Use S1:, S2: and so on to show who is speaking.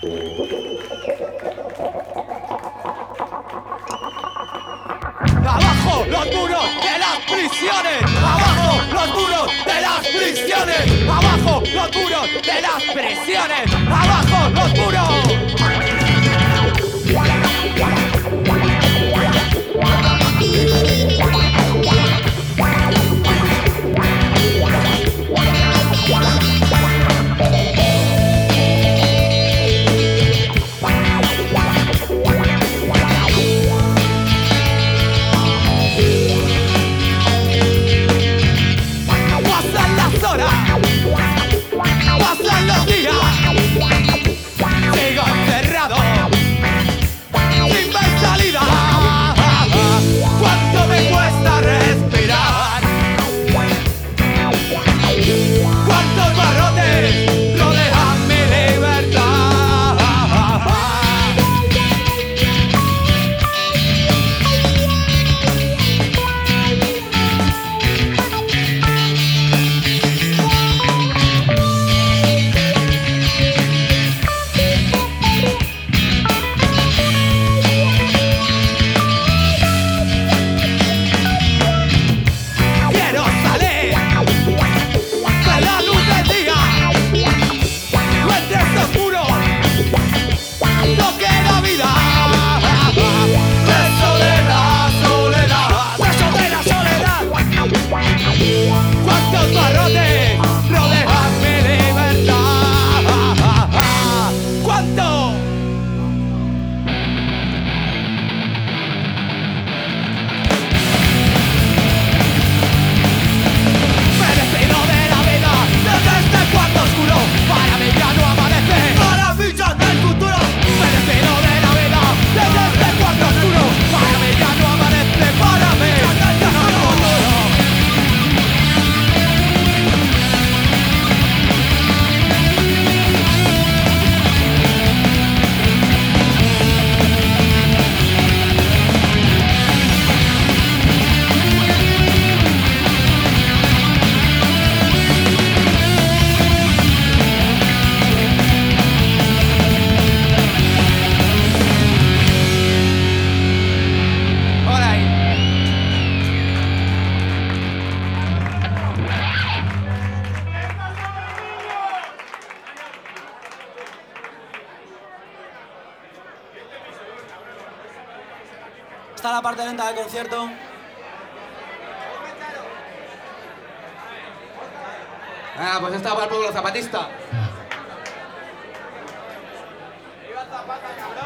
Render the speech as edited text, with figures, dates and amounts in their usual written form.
S1: Abajo los muros de las prisiones, abajo los muros de las prisiones, abajo los muros de las prisiones, abajo los muros. Pasan los días, sigo encerrado, sin ver salida. ¿Cuánto me cuesta respirar? ¿Cuántos barrotes rodean mi libertad?
S2: Está la parte lenta del concierto.
S3: Pues esta va el pueblo zapatista.
S1: ¡Viva Zapata, cabrón!